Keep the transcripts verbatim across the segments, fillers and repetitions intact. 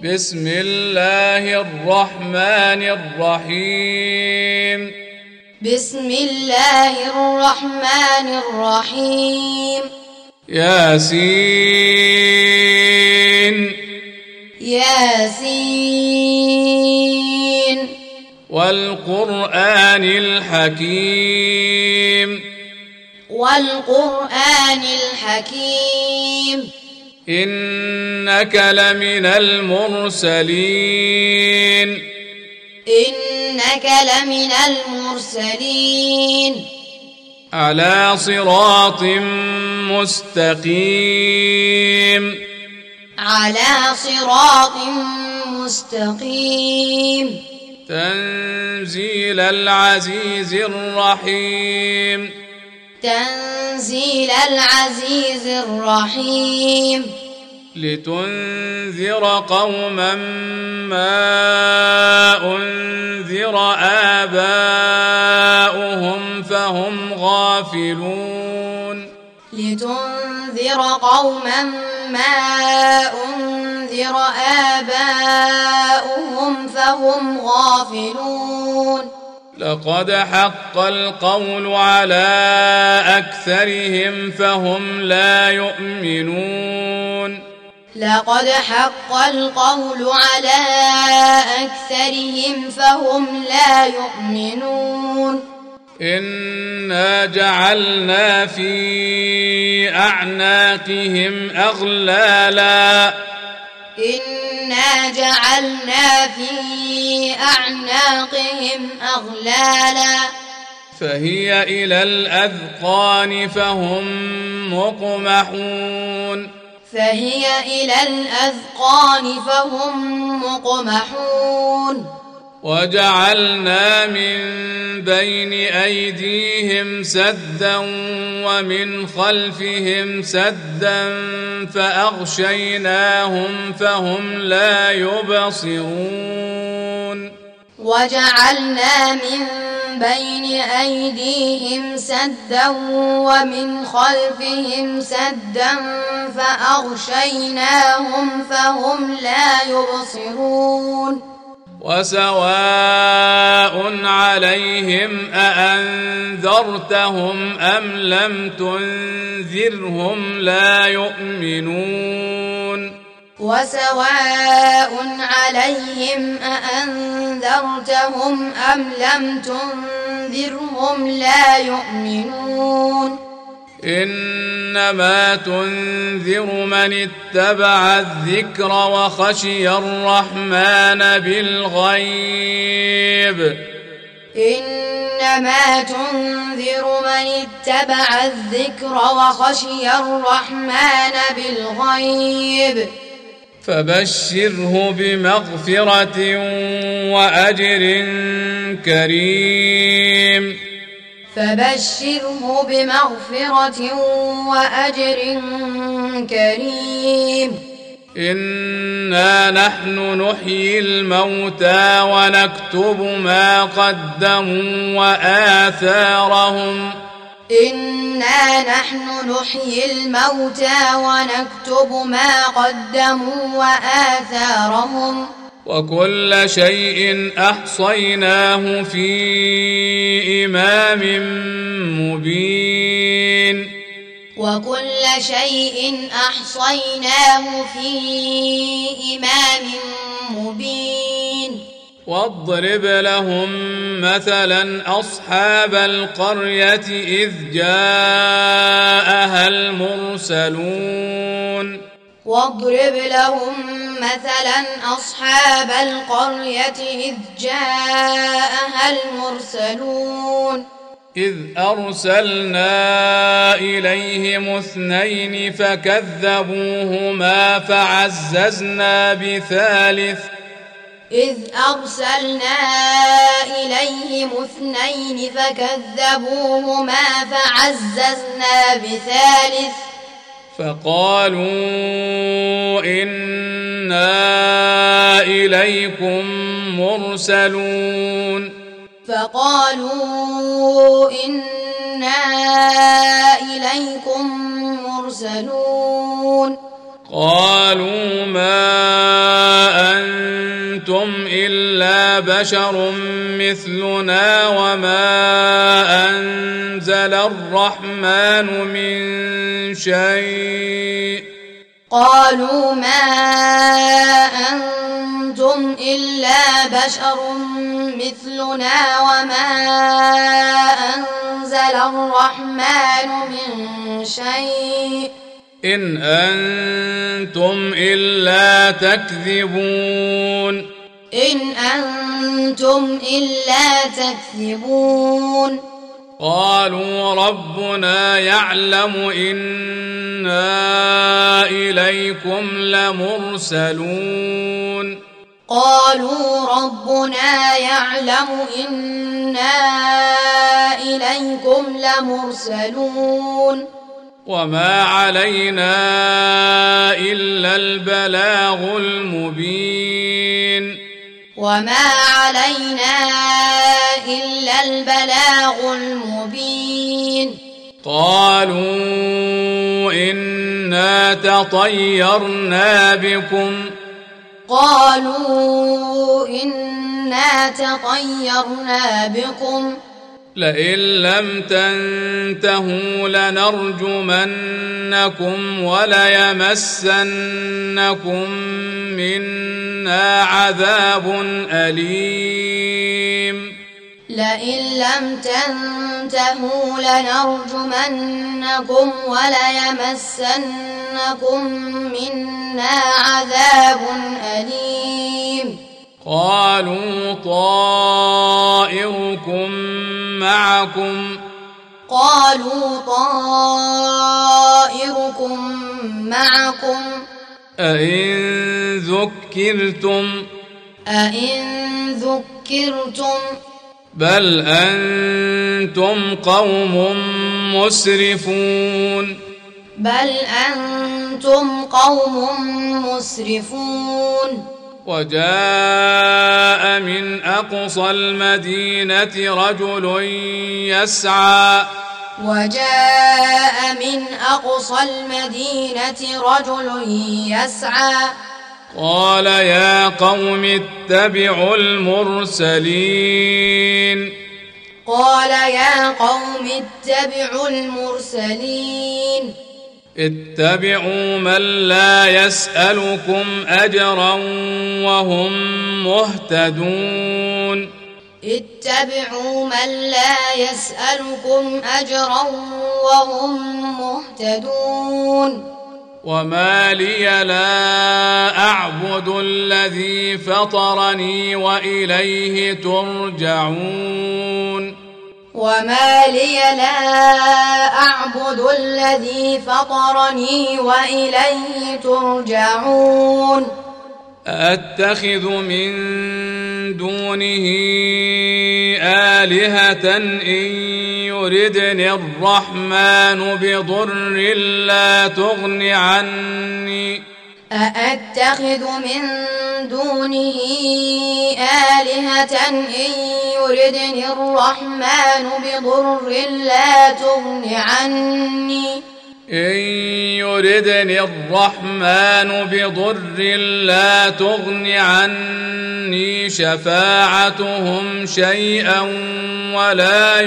بسم الله الرحمن الرحيم بسم الله الرحمن الرحيم ياسين ياسين والقرآن الحكيم والقرآن الحكيم إنك لمن المرسلين إنك لمن المرسلين على صراط مستقيم على صراط مستقيم تنزيل العزيز الرحيم تنزيل العزيز الرحيم لتنذر قوما ما أنذر آباؤهم فهم غافلون لتنذر قوما ما أنذر آباؤهم فهم غافلون لقد حق القول على أكثرهم فهم لا يؤمنون لقد حق القول على أكثرهم فهم لا يؤمنون إنا جعلنا في أعناقهم أغلالا إنا جعلنا في أعناقهم أغلالا فهي إلى الأذقان فهم مقمحون فهي إلى الأذقان فهم مقمحون وجعلنا من بين أيديهم سدا ومن خلفهم سدا فأغشيناهم فهم لا يبصرون وجعلنا من بين أيديهم سدا ومن خلفهم سدا فأغشيناهم فهم لا يبصرون وسواء عليهم أأنذرتهم أم لم تنذرهم لا يؤمنون وسواء عليهم أأنذرتهم أم لم تنذرهم لا يؤمنون إنما تنذر من اتبع الذكر وخشي الرحمن بالغيب إنما تنذر من اتبع الذكر وخشي الرحمن بالغيب فبشره بمغفرة وأجر كريم فبشره بمغفرة وأجر كريم إنا نحن نحيي الموتى ونكتب ما قدموا وآثارهم إنا نحن نحيي الموتى ونكتب ما قدموا وآثارهم وكل شيء أحصيناه في إمام مبين وكل شيء أحصيناه في إمام مبين واضرب لهم مثلا أصحاب القرية إذ جاءها المرسلون واضرب لهم مثلا أصحاب القرية إذ جاءها المرسلون إذ أرسلنا إليهم اثنين فكذبوهما فعززنا بثالث إذ أرسلنا إليهم اثنين فكذبوهما فعززنا بثالث فقالوا إنا إليكم مرسلون فقالوا إنا إليكم مرسلون قالوا ما أنتم إلا بشر مثلنا وما أنزل الرحمن من شيء. قالوا ما أنتم إلا بشر مثلنا وما أنزل الرحمن من شيء إن أنتم إلا تكذبون إن أنتم إلا تكذبون. قالوا ربنا يعلم إنا إليكم لمرسلون قالوا ربنا يعلم إنا إليكم لمرسلون وما علينا إلا البلاغ المبين وما علينا إلا البلاغ المبين. قالوا إنا تطيرنا بكم قالوا إنا تطيرنا بكم لئن لم تنتهوا لنرجمنكم وليمسنكم منا عذاب أليم لئن لم تنتهوا لنرجمنكم وليمسنكم منا عذاب أليم. قالوا طائركم معكم قالوا طائركم معكم أئن ذكرتم أئن ذكرتم بل أنتم قوم مسرفون بل أنتم قوم مسرفون. وجاء من أقصى المدينة رجل يسعى وجاء من أقصى المدينة رجل يسعى قال يا قوم اتبعوا المرسلين قال يا قوم اتبعوا المرسلين اتبعوا من لا يسألكم أجرا وهم مهتدون اتبعوا من لا يسألكم أجرا وهم مهتدون. وما لي لا أعبد الذي فطرني وإليه ترجعون وما لي لا أعبد الذي فطرني وإليه ترجعون أأتخذ من دونه آلهة إن يردني الرحمن بضر لا تغن عني أأتخذ من دونه آلهة إن يردني الرحمن بضر لا تغن عني إن يردني الرحمن بضر لا تغن عني شفاعتهم شيئا ولا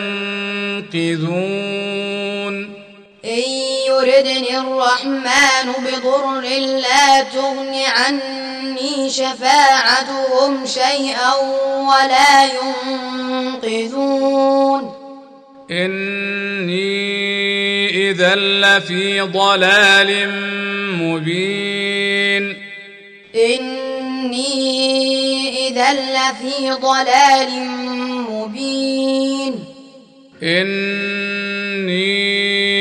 ينقذون إن يردني الرحمن بضر لا تغن عني شفاعتهم شيئا ولا ينقذون إني إذا لفي ضلال مبين إني إذا لفي ضلال مبين إني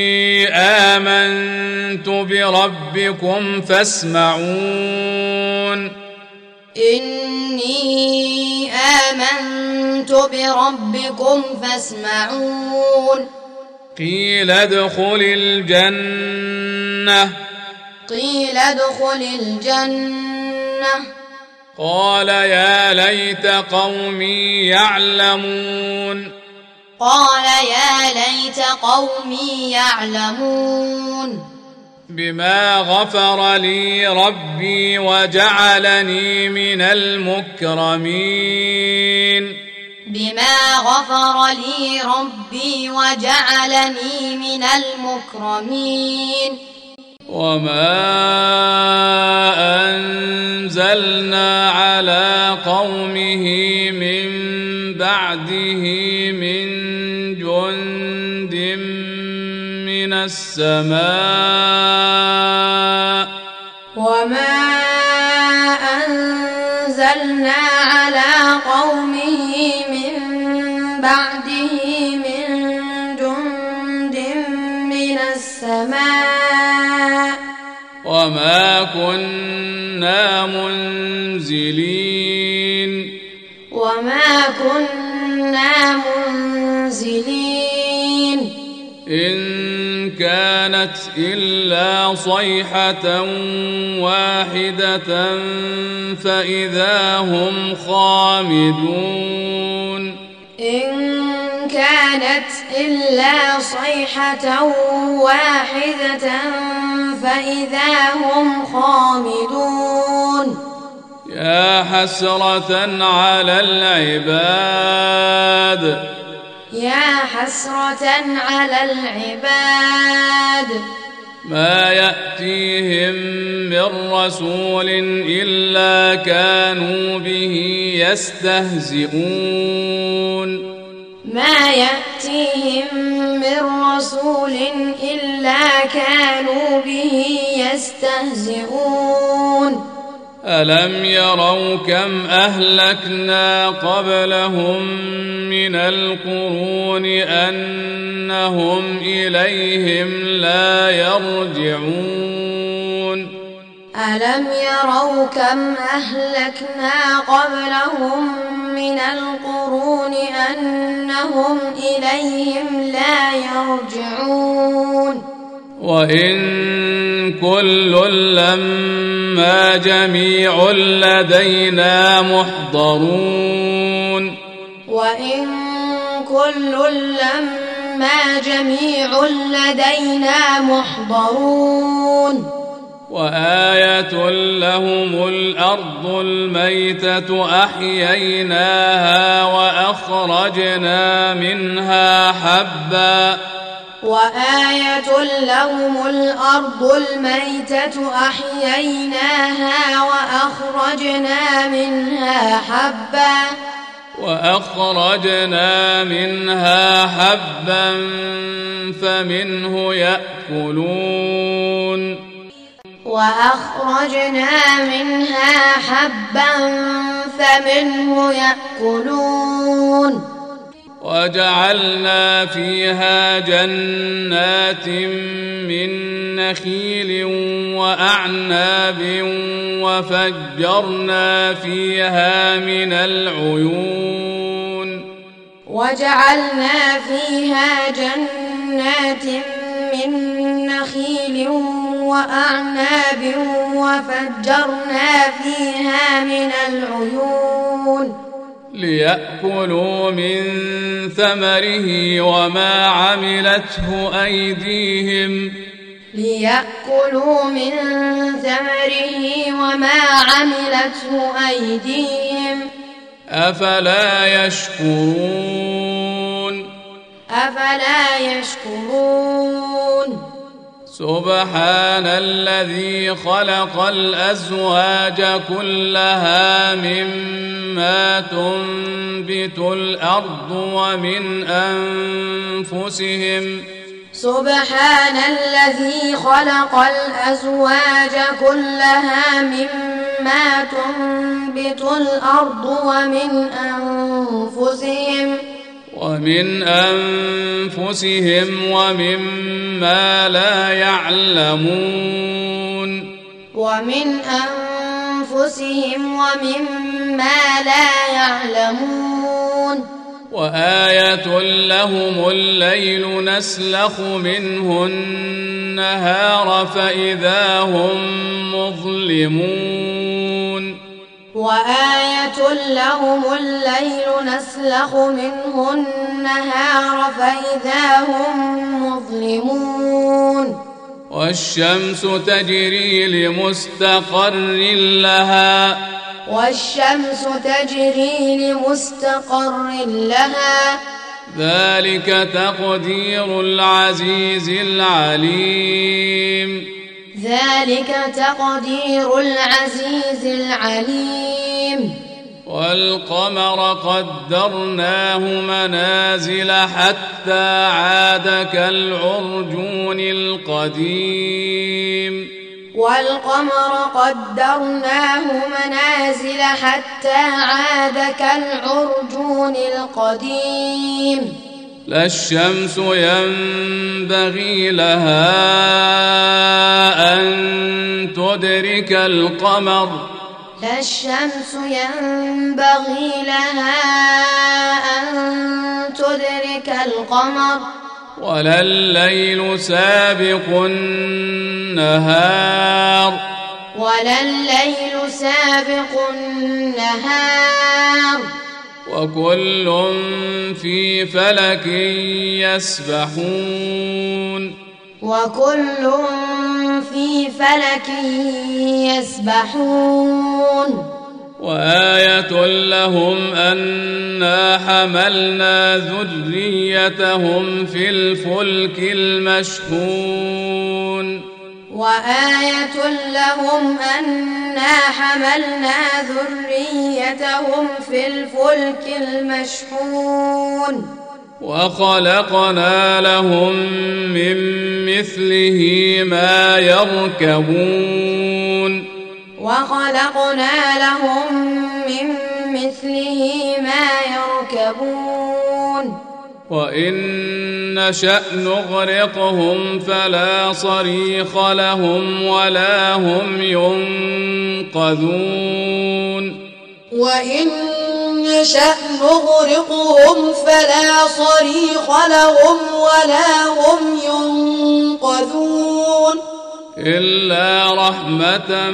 آمنت بربكم فاسمعون إني آمنت بربكم فاسمعون قيل ادخل الجنة قيل ادخل الجنة قال يا ليت قومي يعلمون قال يا ليت قومي يعلمون بما غفر لي ربي وجعلني من المكرمين بما غفر لي ربي وجعلني من المكرمين وما أنزلنا على قومه من بعده من جند من السماء وما أنزلنا على قومه من بعده من جند من السماء وما كنا منزلين وما كنا منزلين إن كانت إلا صيحة واحدة فإذا هم خامدون إن كانت إلا صيحة واحدة فإذا هم خامدون يا حسرة على العباد يا حسرة على العباد ما يأتيهم من رسول إلا كانوا به يستهزئون ما يأتيهم من رسول إلا كانوا به يستهزئون ألم يروا كم أهلكنا قبلهم من القرون أنهم إليهم لا يرجعون ألم يروا كم أهلكنا قبلهم من القرون أنهم إليهم لا يرجعون وإن كل لما جميع لدينا محضرون وإن كل لما جميع لدينا محضرون وآية لهم الأرض الميتة أحييناها وأخرجنا منها حبًّا وآية لهم الأرض الميتة أحييناها وأخرجنا منها حبًّا وأخرجنا منها حبًّا فمنه يأكلون وأخرجنا منها حبًّا فمنه يأكلون وجعلنا فيها جنات من نخيل وأعناب وفجرنا فيها من العيون وجعلنا فيها جنات من نخيل وأعناب وفجرنا فيها من العيون ليأكلوا من ثمره وما عملته أيديهم ليأكلوا من ثمره وما عملته أيديهم أفلا يشكرون أفلا يشكرون سبحان الذي خلق الأزواج كلها مما تنبت الأرض ومن أنفسهم سبحان الذي خلق الأزواج كلها مما تنبت الأرض ومن أنفسهم ومن أنفسهم ومما لا يعلمون ومن أنفسهم ومما لا يعلمون وآية لهم الليل نسلخ منه النهار فإذا هم مظلمون وآية لهم الليل نسلخ منه النهار فإذا هم مظلمون والشمس تجري لمستقر لها والشمس تجري لمستقر لها ذلك تقدير العزيز العليم ذلك تقدير العزيز العليم والقمر قدرناه منازل حتى عاد كالعرجون القديم والقمر قدرناه منازل حتى عاد كالعرجون القديم لا الشمس ينبغي لها أن تدرك القمر لا الشمس ينبغي لها أن تدرك القمر ولا الليل سابق النهار ولا الليل سابق النهار وكل في فلك يسبحون وكل في فلك يسبحون وآية لهم أنا حملنا ذريتهم في الفلك المشحون وآية لهم أنا حملنا ذريتهم في الفلك المشحون وخلقنا لهم من مثله ما يركبون وخلقنا لهم من مثله ما يركبون وإن نشأ نغرقهم فلا صريخ لهم ولا هم ينقذون وإن نشأ نغرقهم فلا صريخ لهم ولا هم ينقذون إلا رحمة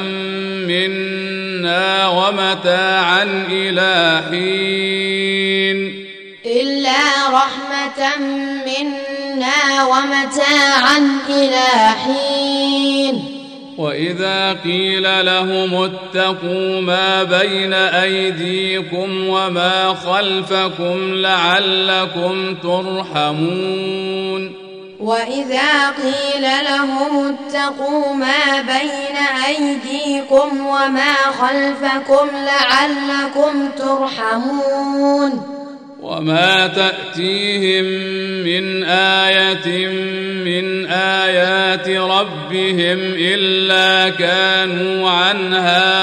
منا ومتاعا إلى حين إلا رحمة منا ومتاعا إلى حين وإذا قيل لهم اتقوا ما بين أيديكم وما خلفكم لعلكم ترحمون وإذا قيل لهم اتقوا ما بين أيديكم وما خلفكم لعلكم ترحمون وما تأتيهم من آية من آيات ربهم إلا كانوا عنها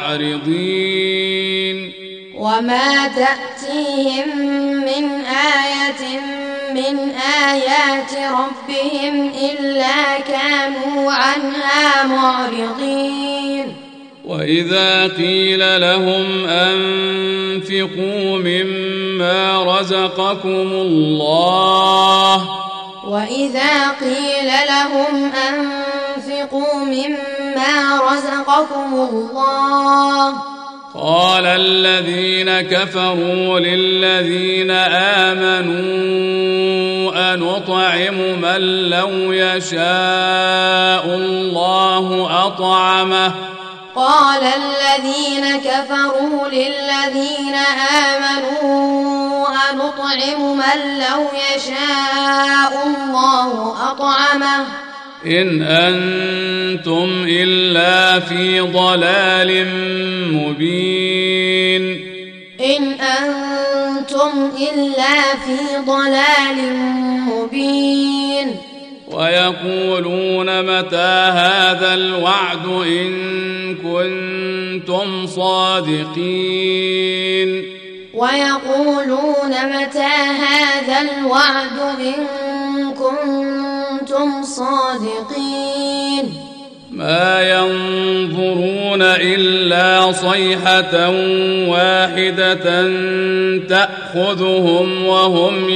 معرضين وما تأتيهم من آية من آيات ربهم إلا كانوا عنها معرضين وإذا قيل لهم أنفقوا مما رزقكم الله وإذا قيل لهم أنفقوا مما رزقكم الله قال الذين كفروا للذين آمنوا أنطعم من لو يشاء الله أطعمه قال الذين كفروا للذين آمنوا أنطعم من لو يشاء الله أطعمه إن أنتم إلا في ضلال مبين إن أنتم إلا في ضلال مبين ويقولون متى هذا الوعد إن كنتم صادقين ويقولون متى هذا الوعد إن كنتم صادقين ما ينظرون إلا صيحة واحدة تأخذهم وهم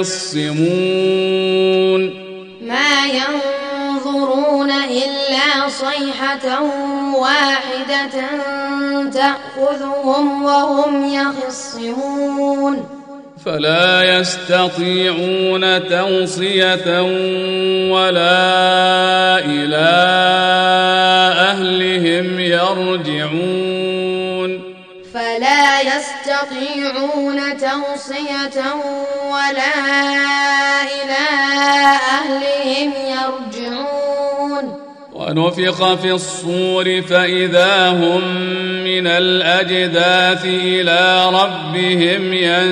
يخصمون ما ينظرون إلا صيحة واحدة تأخذهم وهم يخصمون فلا يستطيعون توصية ولا إلى أهلهم يرجعون فلا يستطيعون توصية ولا إلى أهلهم يرجعون ونفخ في الصور فإذا هم من الأجداث إلى ربهم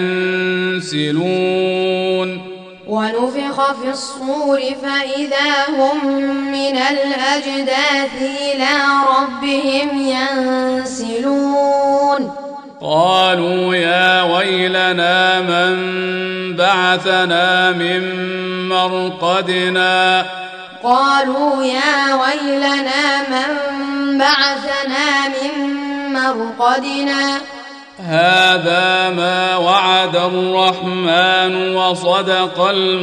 ينسلون ونفخ في الصور فإذا هم من الأجداث إلى ربهم ينسلون قالوا يا ويلنا من بعثنا من مرقدنا قالوا يا ويلنا من بعثنا من مرقدنا هذا ما وعد الرحمن وصدق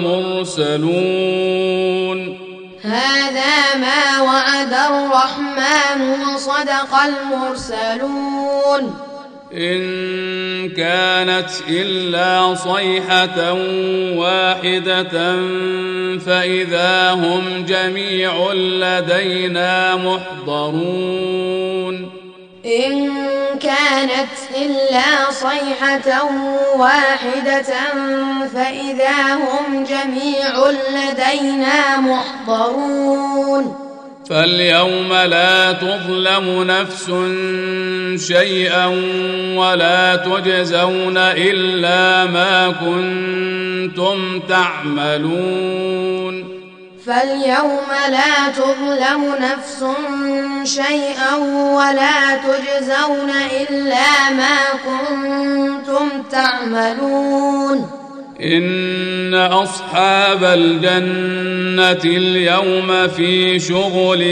المرسلون هذا ما وعد الرحمن وصدق المرسلون إن كانت إلا صيحة واحدة فإذا هم جميع لدينا محضرون إن كانت إلا صيحة واحدة فإذا هم جميع لدينا محضرون فاليوم لا تظلم نفس شيئا ولا تجزون إلا ما كنتم تعملون فاليوم لا تظلم نفس شيئا ولا تجزون إلا ما كنتم تعملون إن أصحاب الجنة اليوم في شغل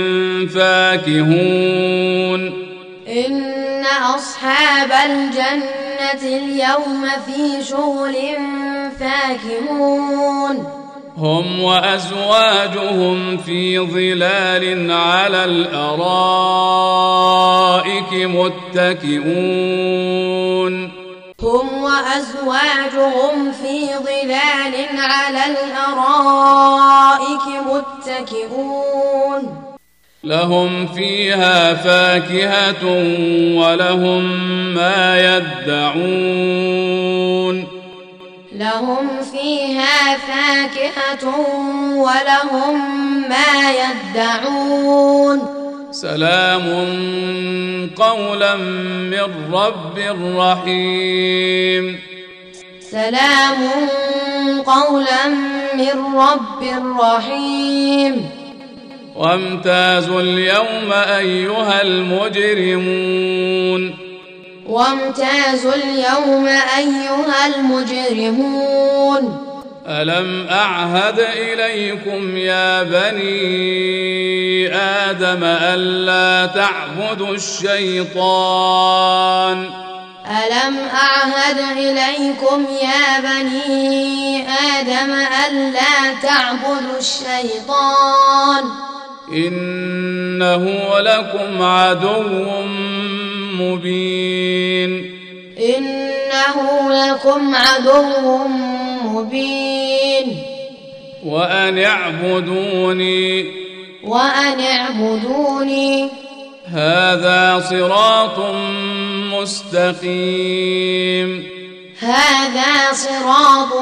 فاكهون إن أصحاب الجنة اليوم في شغل فاكهون هم وأزواجهم في ظلال على الأرائك متكئون هم وأزواجهم في ظلال على الأرائك متكئون لهم فيها فاكهة ولهم ما يدعون لهم فيها فاكهة ولهم ما يدعون سلام قولا من رب رحيم سلام قولا من رب رحيم وامتازوا اليوم أيها المجرمون وامتازوا اليوم أيها المجرمون ألم أعهد إليكم يا بني آدم ألا تعبدوا الشيطان ألم أعهد إليكم يا بني آدم ألا تعبدوا الشيطان إنه لكم عدو مبين إنه لكم عدو مبين وأن اعبدوني وأن اعبدوني هذا صراط مستقيم هذا صراط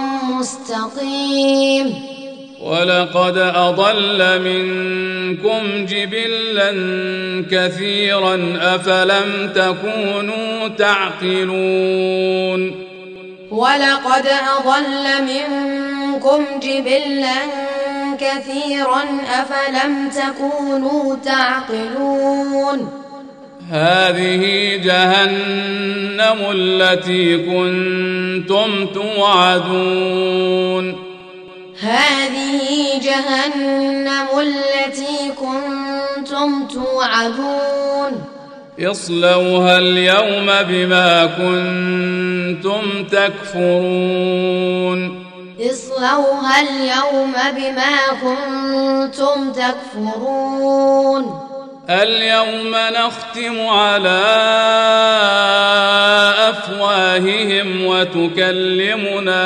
مستقيم ولقد أضل منكم جبلا كثيرا أفلم تكونوا تعقلون ولقد أضل منكم جبلا كثيرا أفلم تكونوا تعقلون هذه جهنم التي كنتم توعدون هذه جهنم التي كنتم توعدون اصلوها اليوم بما كنتم تكفرون اصلوها اليوم بما كنتم تكفرون اليوم نختم على أفواههم وتكلمنا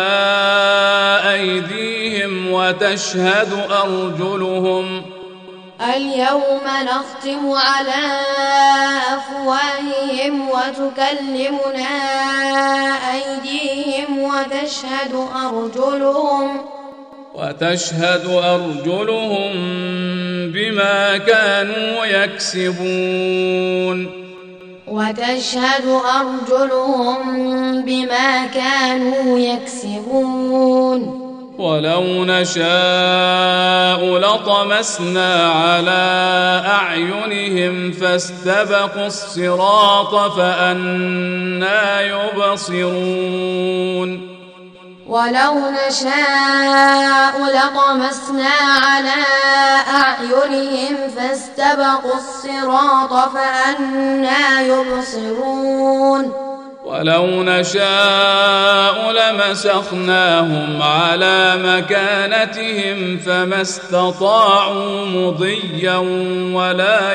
أيديهم وتشهد أرجلهم اليوم نختم على أفواههم وتكلمنا أيديهم وتشهد أرجلهم وتشهد أرجلهم بما كانوا يكسبون وتشهد أرجلهم بما كانوا يكسبون ولو نشاء لطمسنا على أعينهم فاستبقوا الصراط فأنى يبصرون ولو نشاء لطمسنا على أعينهم فاستبقوا الصراط فأنى يبصرون ولو نشاء لمسخناهم على مكانتهم فما استطاعوا مضيا ولا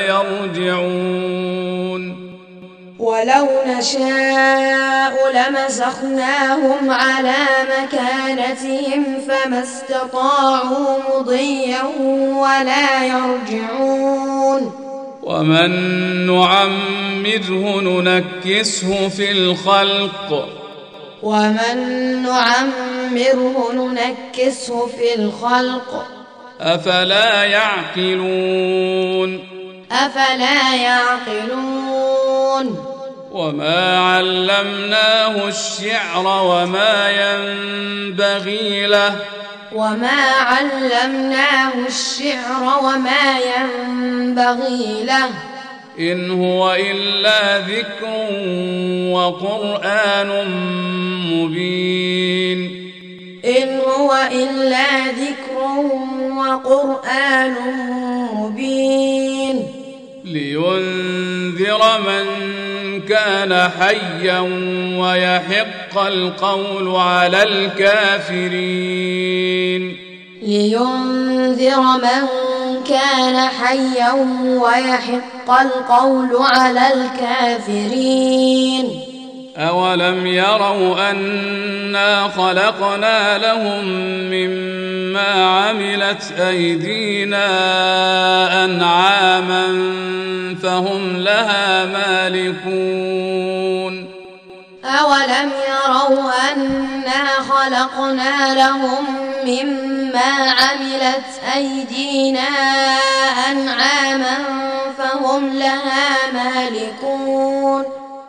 يرجعون ولو نشاء لمسخناهم على مكانتهم فما استطاعوا مضيا ولا يرجعون ومن نعمره ننكسه في الخلق ومن نعمره ننكسه في الخلق أفلا يعقلون أفلا يعقلون وما علمناه الشعر وما ينبغي له وما علمناه الشعر وما ينبغي له إن هو إلا ذكر وقرآن مبين إن هو إلا ذكر وقرآن مبين لينذر من كان حيا ويحق القول على الكافرين لينذر من كان حيا ويحق القول على الكافرين أولم يروا أنا خلقنا لهم مما عملت أيدينا أنعاما فهم لها مالكون أولم يروا أنا خلقنا لهم مما عملت أيدينا أنعاما فهم لها مالكون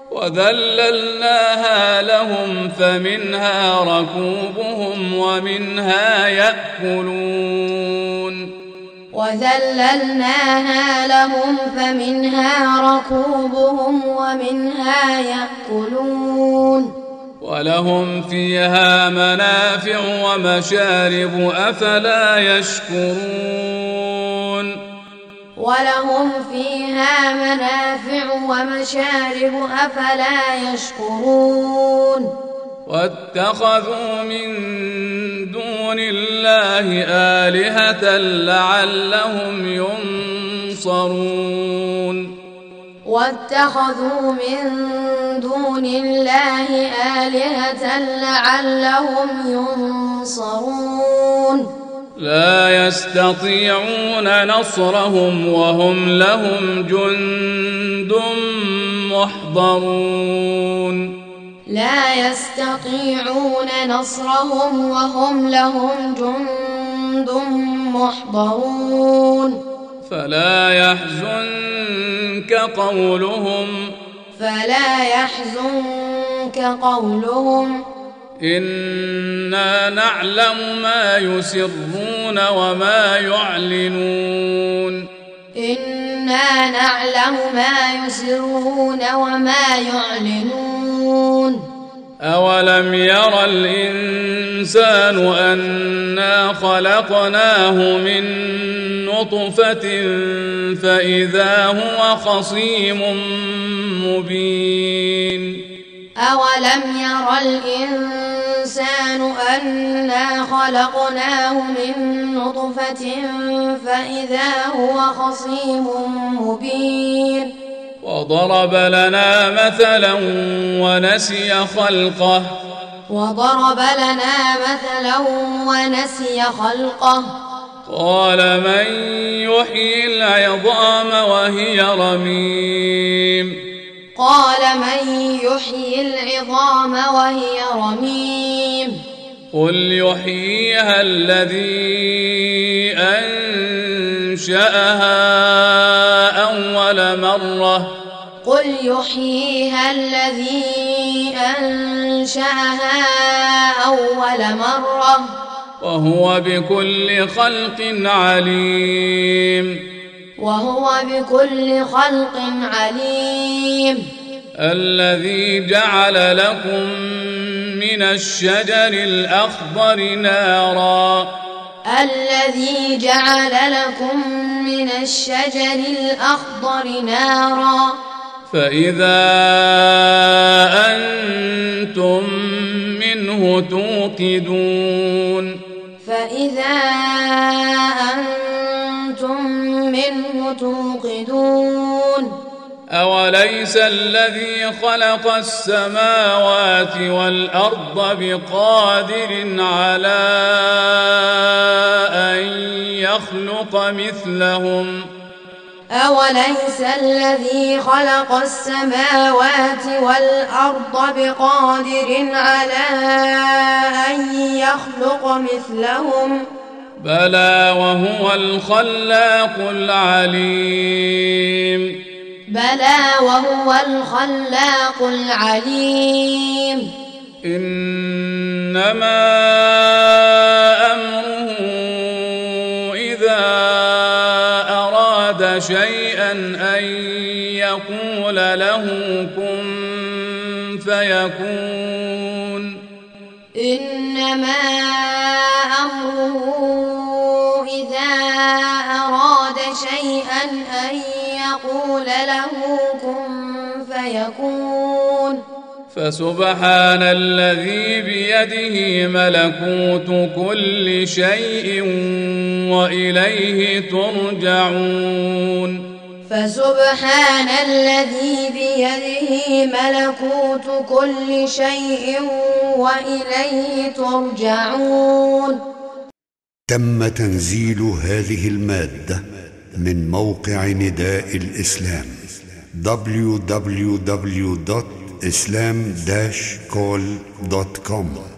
وذللناها لهم فمنها ركوبهم ومنها يأكلون وذللناها لهم فمنها ركوبهم ومنها يأكلون ولهم فيها منافع ومشارب أفلا يشكرون ولهم فيها منافع ومشارب أفلا يشكرون واتخذوا من دون الله آلهة لعلهم ينصرون واتخذوا من دون الله آلهة لعلهم ينصرون لا يستطيعون نصرهم وهم لهم جند محضرون لا يستطيعون نصرهم وهم لهم جند محضرون فلا يحزنك قولهم فلا يحزنك قولهم إنا نعلم ما يسرون وما يعلنون إنا نعلم ما يسرون وما يعلنون أولم ير الإنسان أنا خلقناه من نطفة فإذا هو خصيم مبين أولم ير الإنسان أنا خلقناه من نطفة فإذا هو خصيم مبين وضرب لنا مثلا ونسي خلقه وضرب لنا مثلا ونسي خلقه قال من يحيي العظام وهي رميم قال من يحيي العظام وهي رميم قل يحييها الذي أنشأها أول مرة قل يحييها الذي أنشأها أول مرة وهو بكل خلق عليم وهو بكل خلق عليم الذي جعل لكم من الشجر الأخضر نارا الذي جعل لكم من الشجر الأخضر نارا فإذا أنتم منه توقدون فإذا أنتم منه توقدون أوليس الذي خلق السماوات والأرض بقادر على أن يخلق مثلهم أوليس الذي خلق السماوات والأرض بقادر على أن يخلق مثلهم بلى وهو الخلاق العليم بلى وهو الخلاق العليم إنما أمره إذا أراد شيئا أن يقول له كن فيكون إنما أمره إذا أراد شيئا أن يقول له كن فيكون فسبحان الذي بيده ملكوت كل شيء وإليه ترجعون فسبحان الذي بيده ملكوت كل شيء وإليه ترجعون. تم تنزيل هذه المادة من موقع نداء الإسلام دبليو دبليو دبليو دوت إسلام داش كول دوت كوم.